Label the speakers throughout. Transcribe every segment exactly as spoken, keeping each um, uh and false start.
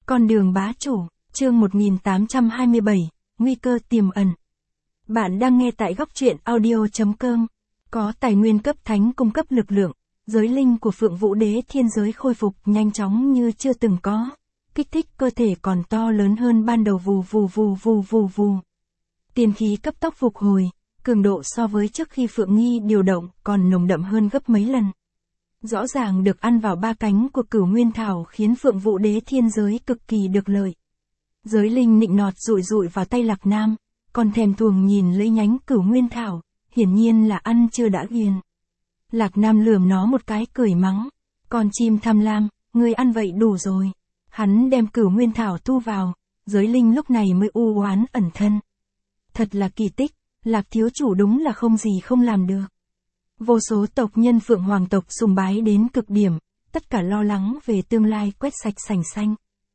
Speaker 1: Con đường bá chủ, chương một nghìn tám trăm hai mươi bảy, nguy cơ tiềm ẩn. Bạn đang nghe tại góc truyện audio chấm com. Có tài nguyên cấp thánh cung cấp lực lượng, giới linh của Phượng Vũ Đế thiên giới khôi phục nhanh chóng như chưa từng có. Kích thích cơ thể còn to lớn hơn ban đầu vù vù vù vù vù vù. Tiên khí cấp tốc phục hồi, cường độ so với trước khi Phượng Nghi điều động còn nồng đậm hơn gấp mấy lần. Rõ ràng được ăn vào ba cánh của Cửu Nguyên Thảo khiến Phượng Vũ Đế thiên giới cực kỳ được lợi. Giới linh nịnh nọt rụi rụi vào tay Lạc Nam, còn thèm thuồng nhìn lấy nhánh Cửu Nguyên Thảo, hiển nhiên là ăn chưa đã ghiền. Lạc Nam lườm nó một cái cười mắng, con chim tham lam, ngươi ăn vậy đủ rồi. Hắn đem Cửu Nguyên Thảo thu vào, giới linh lúc này mới u oán ẩn thân. Thật là kỳ tích, Lạc thiếu chủ đúng là không gì không làm được. Vô số tộc nhân Phượng Hoàng tộc sùng bái đến cực điểm, tất cả lo lắng về tương lai quét sạch sành xanh.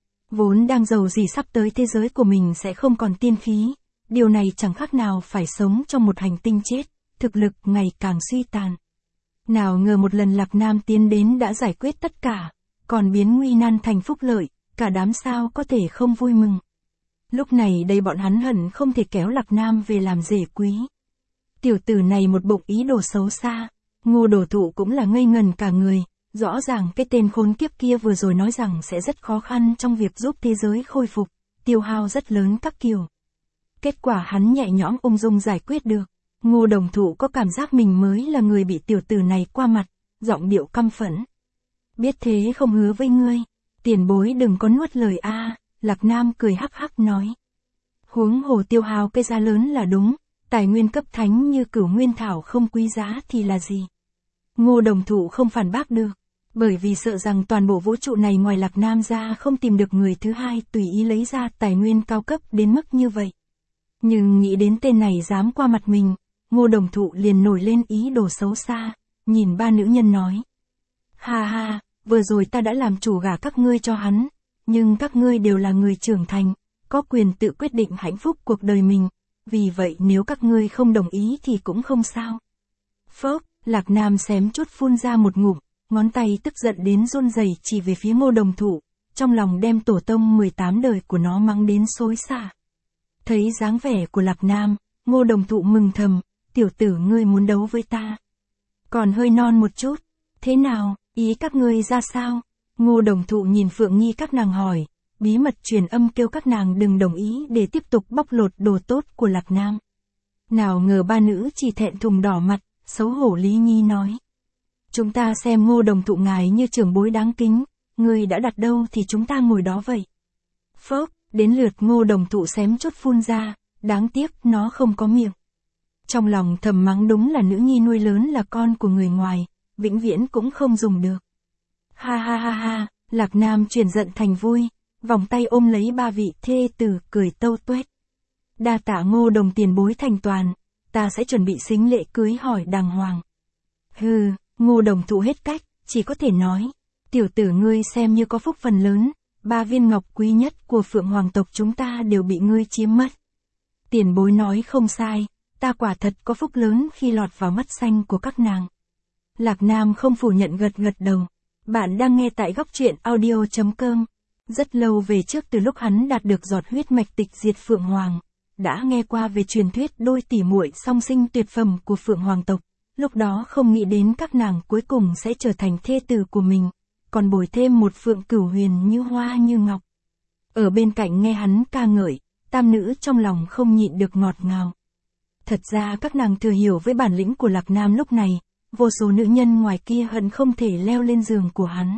Speaker 1: Vốn đang giàu gì sắp tới thế giới của mình sẽ không còn tiên khí, điều này chẳng khác nào phải sống trong một hành tinh chết, thực lực ngày càng suy tàn. Nào ngờ một lần Lạc Nam tiến đến đã giải quyết tất cả, còn biến nguy nan thành phúc lợi, cả đám sao có thể không vui mừng. Lúc này đây bọn hắn hận không thể kéo Lạc Nam về làm rể quý. Tiểu tử này một bụng ý đồ xấu xa, Ngô Đồ Thụ cũng là ngây ngần cả người, rõ ràng cái tên khốn kiếp kia vừa rồi nói rằng sẽ rất khó khăn trong việc giúp thế giới khôi phục, tiêu hao rất lớn các kiểu. Kết quả hắn nhẹ nhõm ung dung giải quyết được, Ngô Đồng Thụ có cảm giác mình mới là người bị tiểu tử này qua mặt, giọng điệu căm phẫn. Biết thế không hứa với ngươi, tiền bối đừng có nuốt lời a. Lạc Nam cười hắc hắc nói. Huống hồ tiêu hao cây giá lớn là đúng. Tài nguyên cấp thánh như Cửu Nguyên Thảo không quý giá thì là gì? Ngô Đồng Thụ không phản bác được, bởi vì sợ rằng toàn bộ vũ trụ này ngoài Lạc Nam ra không tìm được người thứ hai tùy ý lấy ra tài nguyên cao cấp đến mức như vậy. Nhưng nghĩ đến tên này dám qua mặt mình, Ngô Đồng Thụ liền nổi lên ý đồ xấu xa, nhìn ba nữ nhân nói. Ha ha, vừa rồi ta đã làm chủ gả các ngươi cho hắn, nhưng các ngươi đều là người trưởng thành, có quyền tự quyết định hạnh phúc cuộc đời mình. Vì vậy nếu các ngươi không đồng ý thì cũng không sao. Phốc, Lạc Nam xém chút phun ra một ngụm, ngón tay tức giận đến run rẩy chỉ về phía Ngô Đồng Thụ, trong lòng đem tổ tông mười tám đời của nó mắng đến xối xả. Thấy dáng vẻ của Lạc Nam, Ngô Đồng Thụ mừng thầm, tiểu tử ngươi muốn đấu với ta. Còn hơi non một chút, thế nào, ý các ngươi ra sao? Ngô Đồng Thụ nhìn Phượng Nghi các nàng hỏi. Bí mật truyền âm kêu các nàng đừng đồng ý để tiếp tục bóc lột đồ tốt của Lạc Nam. Nào ngờ ba nữ chỉ thẹn thùng đỏ mặt, xấu hổ Lý Nhi nói. Chúng ta xem Ngô Đồng Thụ ngài như trưởng bối đáng kính, người đã đặt đâu thì chúng ta ngồi đó vậy. Phốc, đến lượt Ngô Đồng Thụ xém chút phun ra, đáng tiếc nó không có miệng. Trong lòng thầm mắng đúng là nữ nhi nuôi lớn là con của người ngoài, vĩnh viễn cũng không dùng được. Ha ha ha ha, Lạc Nam chuyển giận thành vui. Vòng tay ôm lấy ba vị thê tử cười tâu tuét. Đa tạ Ngô Đồng tiền bối thành toàn, ta sẽ chuẩn bị sính lễ cưới hỏi đàng hoàng. Hừ, Ngô Đồng Thụ hết cách, chỉ có thể nói. Tiểu tử ngươi xem như có phúc phần lớn, ba viên ngọc quý nhất của Phượng Hoàng tộc chúng ta đều bị ngươi chiếm mất. Tiền bối nói không sai, ta quả thật có phúc lớn khi lọt vào mắt xanh của các nàng. Lạc Nam không phủ nhận gật gật đầu. Bạn đang nghe tại góc truyện audio chấm com. Rất lâu về trước từ lúc hắn đạt được giọt huyết mạch tịch diệt Phượng Hoàng, đã nghe qua về truyền thuyết đôi tỷ muội song sinh tuyệt phẩm của Phượng Hoàng tộc, lúc đó không nghĩ đến các nàng cuối cùng sẽ trở thành thê tử của mình, còn bồi thêm một Phượng Cửu Huyền như hoa như ngọc. Ở bên cạnh nghe hắn ca ngợi, tam nữ trong lòng không nhịn được ngọt ngào. Thật ra các nàng thừa hiểu với bản lĩnh của Lạc Nam lúc này, vô số nữ nhân ngoài kia hận không thể leo lên giường của hắn.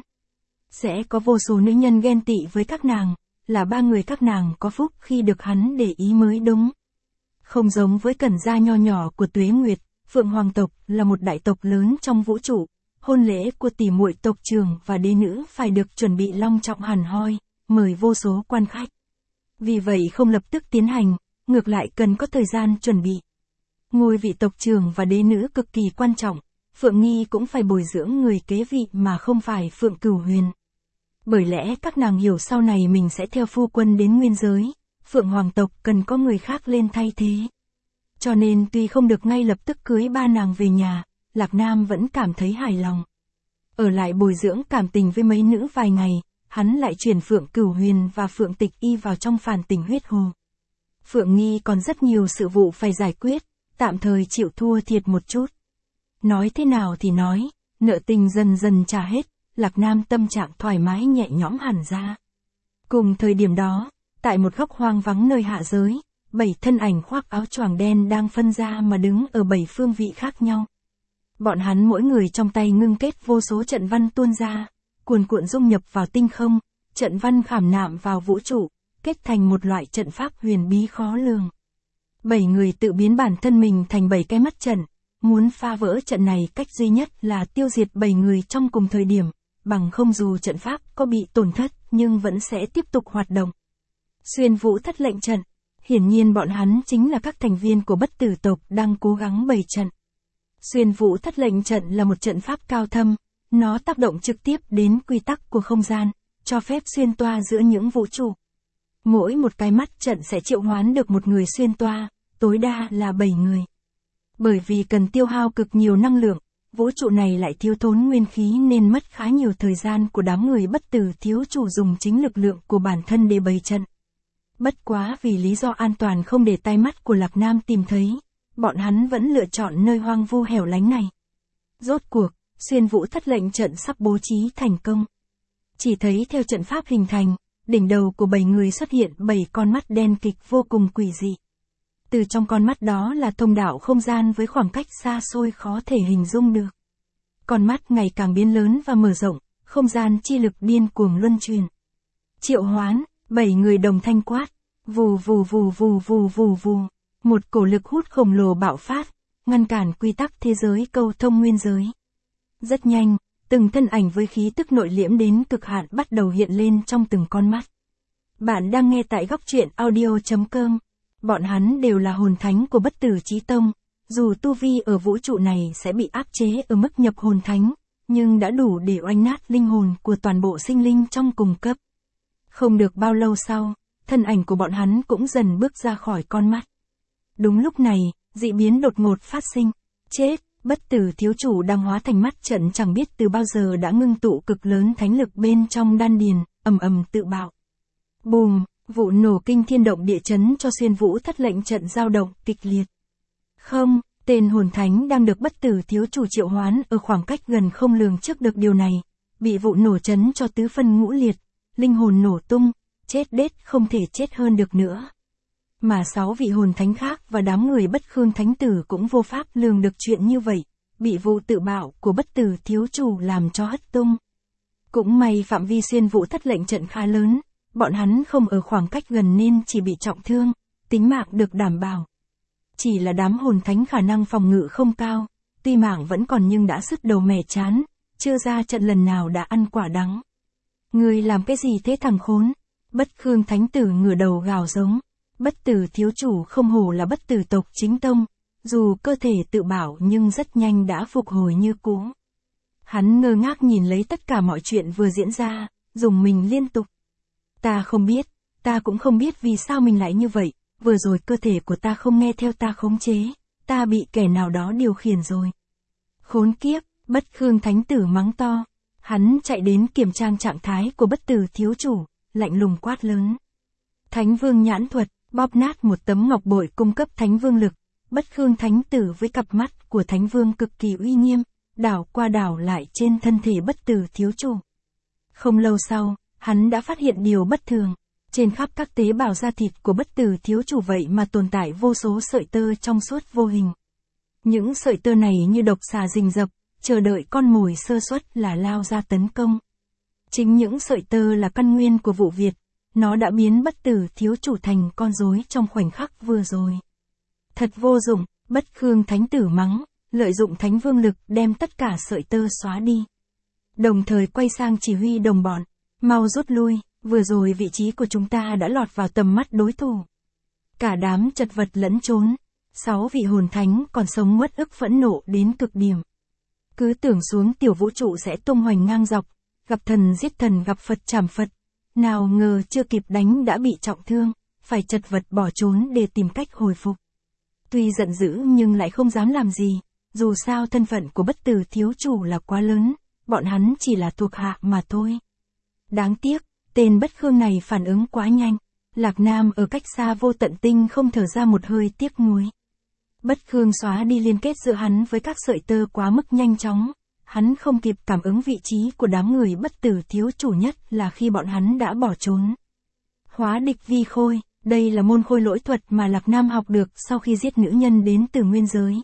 Speaker 1: Sẽ có vô số nữ nhân ghen tị với các nàng, là ba người các nàng có phúc khi được hắn để ý mới đúng. Không giống với Cẩn gia nho nhỏ của Tuế Nguyệt, Phượng Hoàng tộc là một đại tộc lớn trong vũ trụ, hôn lễ của tỷ muội tộc trưởng và đế nữ phải được chuẩn bị long trọng hẳn hoi, mời vô số quan khách. Vì vậy không lập tức tiến hành, ngược lại cần có thời gian chuẩn bị. Ngôi vị tộc trưởng và đế nữ cực kỳ quan trọng, Phượng Nghi cũng phải bồi dưỡng người kế vị mà không phải Phượng Cửu Huyền. Bởi lẽ các nàng hiểu sau này mình sẽ theo phu quân đến nguyên giới, Phượng Hoàng tộc cần có người khác lên thay thế. Cho nên tuy không được ngay lập tức cưới ba nàng về nhà, Lạc Nam vẫn cảm thấy hài lòng. Ở lại bồi dưỡng cảm tình với mấy nữ vài ngày, hắn lại chuyển Phượng Cửu Huyền và Phượng Tịch Y vào trong phản tình huyết hồ. Phượng Nghi còn rất nhiều sự vụ phải giải quyết, tạm thời chịu thua thiệt một chút. Nói thế nào thì nói, nợ tình dần dần trả hết, Lạc Nam tâm trạng thoải mái nhẹ nhõm hẳn ra. Cùng thời điểm đó, tại một góc hoang vắng nơi hạ giới, bảy thân ảnh khoác áo choàng đen đang phân ra mà đứng ở bảy phương vị khác nhau. Bọn hắn mỗi người trong tay ngưng kết vô số trận văn tuôn ra, cuồn cuộn dung nhập vào tinh không, trận văn khảm nạm vào vũ trụ, kết thành một loại trận pháp huyền bí khó lường. Bảy người tự biến bản thân mình thành bảy cái mắt trận, muốn phá vỡ trận này cách duy nhất là tiêu diệt bảy người trong cùng thời điểm, bằng không dù trận pháp có bị tổn thất nhưng vẫn sẽ tiếp tục hoạt động. Xuyên Vũ Thất Lệnh Trận, hiển nhiên bọn hắn chính là các thành viên của Bất Tử tộc đang cố gắng bày trận. Xuyên Vũ Thất Lệnh Trận là một trận pháp cao thâm, nó tác động trực tiếp đến quy tắc của không gian, cho phép xuyên toa giữa những vũ trụ. Mỗi một cái mắt trận sẽ triệu hoán được một người xuyên toa, tối đa là bảy người. Bởi vì cần tiêu hao cực nhiều năng lượng, vũ trụ này lại thiếu thốn nguyên khí nên mất khá nhiều thời gian của đám người Bất Tử thiếu chủ dùng chính lực lượng của bản thân để bày trận. Bất quá vì lý do an toàn không để tai mắt của Lạc Nam tìm thấy, bọn hắn vẫn lựa chọn nơi hoang vu hẻo lánh này. Rốt cuộc, Xuyên Vũ Thất Lệnh Trận sắp bố trí thành công. Chỉ thấy theo trận pháp hình thành, đỉnh đầu của bảy người xuất hiện bảy con mắt đen kịch vô cùng quỷ dị. Từ trong con mắt đó là thông đạo không gian với khoảng cách xa xôi khó thể hình dung được. Con mắt ngày càng biến lớn và mở rộng, không gian chi lực điên cuồng luân truyền. Triệu hoán, bảy người đồng thanh quát, vù vù vù vù vù vù vù, một cổ lực hút khổng lồ bạo phát, ngăn cản quy tắc thế giới câu thông nguyên giới. Rất nhanh, từng thân ảnh với khí tức nội liễm đến cực hạn bắt đầu hiện lên trong từng con mắt. Bạn đang nghe tại góc truyện audio chấm com. Bọn hắn đều là hồn thánh của Bất Tử Chí Tông, dù tu vi ở vũ trụ này sẽ bị áp chế ở mức nhập hồn thánh, nhưng đã đủ để oanh nát linh hồn của toàn bộ sinh linh trong cùng cấp. Không được bao lâu sau, thân ảnh của bọn hắn cũng dần bước ra khỏi con mắt. Đúng lúc này, dị biến đột ngột phát sinh. Chết, Bất Tử thiếu chủ đang hóa thành mắt trận chẳng biết từ bao giờ đã ngưng tụ cực lớn thánh lực bên trong đan điền, ầm ầm tự bạo. Bùm, vụ nổ kinh thiên động địa chấn cho Xuyên Vũ Thất Lệnh Trận dao động kịch liệt. Không, tên hồn thánh đang được Bất Tử thiếu chủ triệu hoán ở khoảng cách gần không lường trước được điều này, bị vụ nổ chấn cho tứ phân ngũ liệt, linh hồn nổ tung, chết đết không thể chết hơn được nữa. Mà sáu vị hồn thánh khác và đám người Bất Khương Thánh Tử cũng vô pháp lường được chuyện như vậy, bị vụ tự bạo của Bất Tử thiếu chủ làm cho hất tung. Cũng may phạm vi Xuyên Vũ Thất Lệnh Trận khá lớn, bọn hắn không ở khoảng cách gần nên chỉ bị trọng thương, tính mạng được đảm bảo. Chỉ là đám hồn thánh khả năng phòng ngự không cao, tuy mạng vẫn còn nhưng đã sứt đầu mẻ chán, chưa ra trận lần nào đã ăn quả đắng. Ngươi làm cái gì thế thằng khốn? Bất Khương Thánh Tử ngửa đầu gào giống. Bất Tử thiếu chủ không hổ là Bất Tử tộc chính tông, dù cơ thể tự bảo nhưng rất nhanh đã phục hồi như cũ. Hắn ngơ ngác nhìn lấy tất cả mọi chuyện vừa diễn ra, dùng mình liên tục. Ta không biết, ta cũng không biết vì sao mình lại như vậy, vừa rồi cơ thể của ta không nghe theo ta khống chế, ta bị kẻ nào đó điều khiển rồi. Khốn kiếp, Bất Khương Thánh Tử mắng to, hắn chạy đến kiểm tra trạng thái của Bất Tử thiếu chủ, lạnh lùng quát lớn. Thánh Vương nhãn thuật, bóp nát một tấm ngọc bội cung cấp Thánh Vương lực, Bất Khương Thánh Tử với cặp mắt của Thánh Vương cực kỳ uy nghiêm, đảo qua đảo lại trên thân thể Bất Tử thiếu chủ. Không lâu sau, hắn đã phát hiện điều bất thường, trên khắp các tế bào da thịt của Bất Tử thiếu chủ vậy mà tồn tại vô số sợi tơ trong suốt vô hình. Những sợi tơ này như độc xà rình rập, chờ đợi con mồi sơ suất là lao ra tấn công. Chính những sợi tơ là căn nguyên của vụ việc, nó đã biến Bất Tử thiếu chủ thành con rối trong khoảnh khắc vừa rồi. Thật vô dụng, Bất Khương Thánh Tử mắng, lợi dụng Thánh Vương lực đem tất cả sợi tơ xóa đi. Đồng thời quay sang chỉ huy đồng bọn, mau rút lui, vừa rồi vị trí của chúng ta đã lọt vào tầm mắt đối thủ. Cả đám chật vật lẫn trốn, sáu vị hồn thánh còn sống uất ức phẫn nộ đến cực điểm. Cứ tưởng xuống tiểu vũ trụ sẽ tung hoành ngang dọc, gặp thần giết thần gặp Phật trảm Phật. Nào ngờ chưa kịp đánh đã bị trọng thương, phải chật vật bỏ trốn để tìm cách hồi phục. Tuy giận dữ nhưng lại không dám làm gì, dù sao thân phận của Bất Tử thiếu chủ là quá lớn, bọn hắn chỉ là thuộc hạ mà thôi. Đáng tiếc, Tên Bất Khương này phản ứng quá nhanh. Lạc Nam ở cách xa vô tận tinh không thở ra một hơi tiếc nuối. Bất Khương xóa đi liên kết giữa hắn với các sợi tơ quá mức nhanh chóng. Hắn không kịp cảm ứng vị trí của đám người bất tử thiếu chủ, nhất là khi bọn hắn đã bỏ trốn. Hóa địch vi khôi, đây là môn khôi lỗi thuật mà Lạc Nam học được sau khi giết nữ nhân đến từ nguyên giới.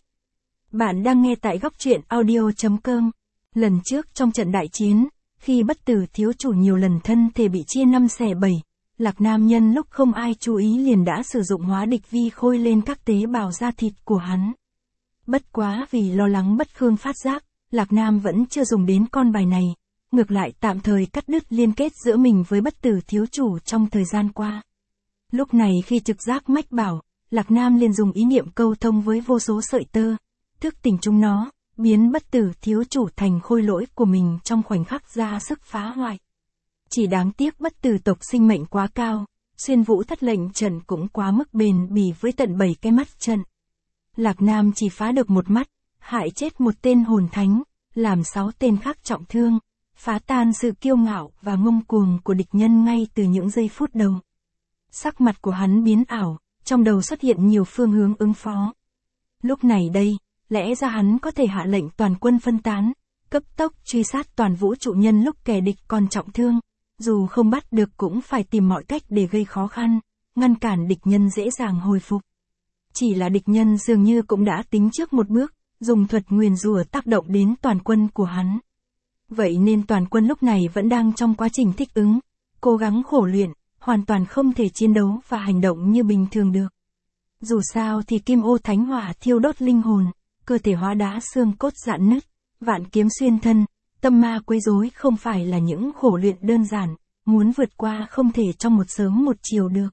Speaker 1: Bạn đang nghe tại góc truyện audio chấm com. Lần trước trong trận đại chiến, khi bất tử thiếu chủ nhiều lần thân thể bị chia năm xẻ bảy, Lạc Nam nhân lúc không ai chú ý liền đã sử dụng hóa địch vi khôi lên các tế bào da thịt của hắn. Bất quá vì lo lắng Bất Khương phát giác, Lạc Nam vẫn chưa dùng đến con bài này, ngược lại tạm thời cắt đứt liên kết giữa mình với bất tử thiếu chủ trong thời gian qua. Lúc này khi trực giác mách bảo, Lạc Nam liền dùng ý niệm câu thông với vô số sợi tơ, thức tỉnh chúng nó, biến bất tử thiếu chủ thành khôi lỗi của mình trong khoảnh khắc ra sức phá hoại. Chỉ đáng tiếc bất tử tộc sinh mệnh quá cao, xuyên vũ thất lệnh trận cũng quá mức bền bỉ với tận bảy cái mắt trận. Lạc Nam chỉ phá được một mắt, hại chết một tên hồn thánh, làm sáu tên khác trọng thương, phá tan sự kiêu ngạo và ngông cuồng của địch nhân ngay từ những giây phút đầu. Sắc mặt của hắn biến ảo, trong đầu xuất hiện nhiều phương hướng ứng phó. Lúc này đây, lẽ ra hắn có thể hạ lệnh toàn quân phân tán, cấp tốc truy sát toàn vũ trụ nhân lúc kẻ địch còn trọng thương, dù không bắt được cũng phải tìm mọi cách để gây khó khăn, ngăn cản địch nhân dễ dàng hồi phục. Chỉ là địch nhân dường như cũng đã tính trước một bước, dùng thuật nguyền rủa tác động đến toàn quân của hắn. Vậy nên toàn quân lúc này vẫn đang trong quá trình thích ứng, cố gắng khổ luyện, hoàn toàn không thể chiến đấu và hành động như bình thường được. Dù sao thì kim ô thánh hỏa thiêu đốt linh hồn, cơ thể hóa đá xương cốt rạn nứt, vạn kiếm xuyên thân, tâm ma quấy rối không phải là những khổ luyện đơn giản, muốn vượt qua không thể trong một sớm một chiều được.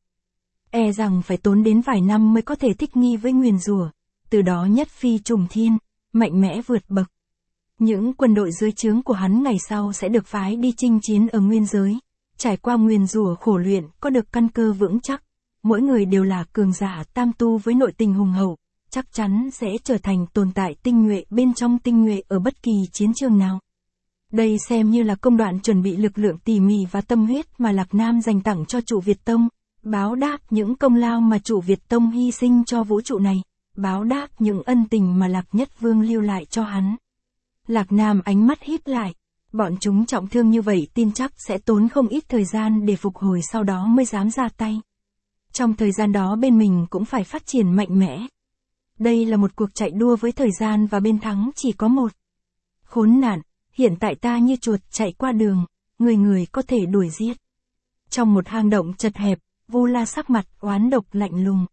Speaker 1: E rằng phải tốn đến vài năm mới có thể thích nghi với nguyền rủa, từ đó nhất phi trùng thiên, mạnh mẽ vượt bậc. Những quân đội dưới trướng của hắn ngày sau sẽ được phái đi chinh chiến ở nguyên giới, trải qua nguyền rủa khổ luyện, có được căn cơ vững chắc, mỗi người đều là cường giả tam tu với nội tình hùng hậu, chắc chắn sẽ trở thành tồn tại tinh nhuệ bên trong tinh nhuệ ở bất kỳ chiến trường nào. Đây xem như là công đoạn chuẩn bị lực lượng tỉ mỉ và tâm huyết mà Lạc Nam dành tặng cho trụ Việt Tông, báo đáp những công lao mà trụ Việt Tông hy sinh cho vũ trụ này, báo đáp những ân tình mà Lạc Nhất Vương lưu lại cho hắn. Lạc Nam ánh mắt híp lại, bọn chúng trọng thương như vậy tin chắc sẽ tốn không ít thời gian để phục hồi, sau đó mới dám ra tay. Trong thời gian đó bên mình cũng phải phát triển mạnh mẽ. Đây là một cuộc chạy đua với thời gian và bên thắng chỉ có một. Khốn nạn, hiện tại ta như chuột chạy qua đường, người người có thể đuổi giết. Trong một hang động chật hẹp, Vu La sắc mặt oán độc lạnh lùng.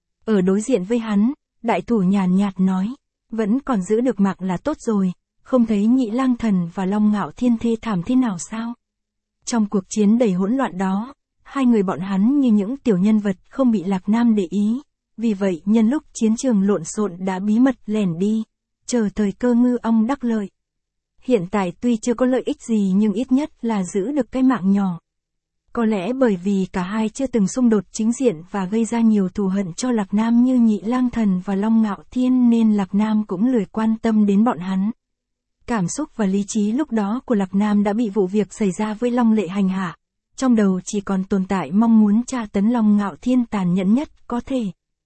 Speaker 1: Ở đối diện với hắn, đại thủ nhàn nhạt nói, vẫn còn giữ được mạng là tốt rồi, không thấy Nhị Lang Thần và Long Ngạo Thiên thê thảm thế nào sao? Trong cuộc chiến đầy hỗn loạn đó, hai người bọn hắn như những tiểu nhân vật không bị Lạc Nam để ý, vì vậy nhân lúc chiến trường lộn xộn đã bí mật lẻn đi, chờ thời cơ ngư ong đắc lợi. Hiện tại tuy chưa có lợi ích gì nhưng ít nhất là giữ được cái mạng nhỏ. Có lẽ bởi vì cả hai chưa từng xung đột chính diện và gây ra nhiều thù hận cho Lạc Nam như Nhị Lang Thần và Long Ngạo Thiên nên Lạc Nam cũng lười quan tâm đến bọn hắn. Cảm xúc và lý trí lúc đó của Lạc Nam đã bị vụ việc xảy ra với Long Lệ hành hạ, trong đầu chỉ còn tồn tại mong muốn tra tấn Long Ngạo Thiên tàn nhẫn nhất có thể.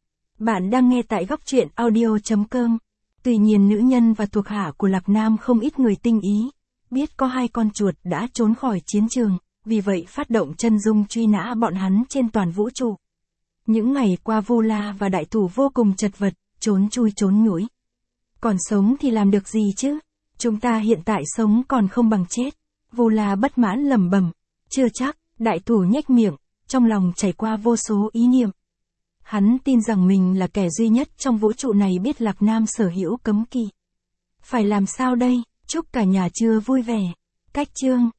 Speaker 1: Bạn đang nghe tại góc truyện audio chấm com. Tuy nhiên nữ nhân và thuộc hạ của Lạc Nam không ít người tinh ý, biết có hai con chuột đã trốn khỏi chiến trường, vì vậy phát động chân dung truy nã bọn hắn trên toàn vũ trụ. Những ngày qua Vu La và đại thủ vô cùng chật vật, trốn chui trốn nhủi. Còn sống thì làm được gì chứ? Chúng ta hiện tại sống còn không bằng chết. Vu La bất mãn lẩm bẩm. Chưa chắc, đại thủ nhếch miệng, trong lòng chảy qua vô số ý niệm. Hắn tin rằng mình là kẻ duy nhất trong vũ trụ này biết Lạc Nam sở hữu cấm kỵ. Phải làm sao đây? Chúc cả nhà trưa vui vẻ. Cách chương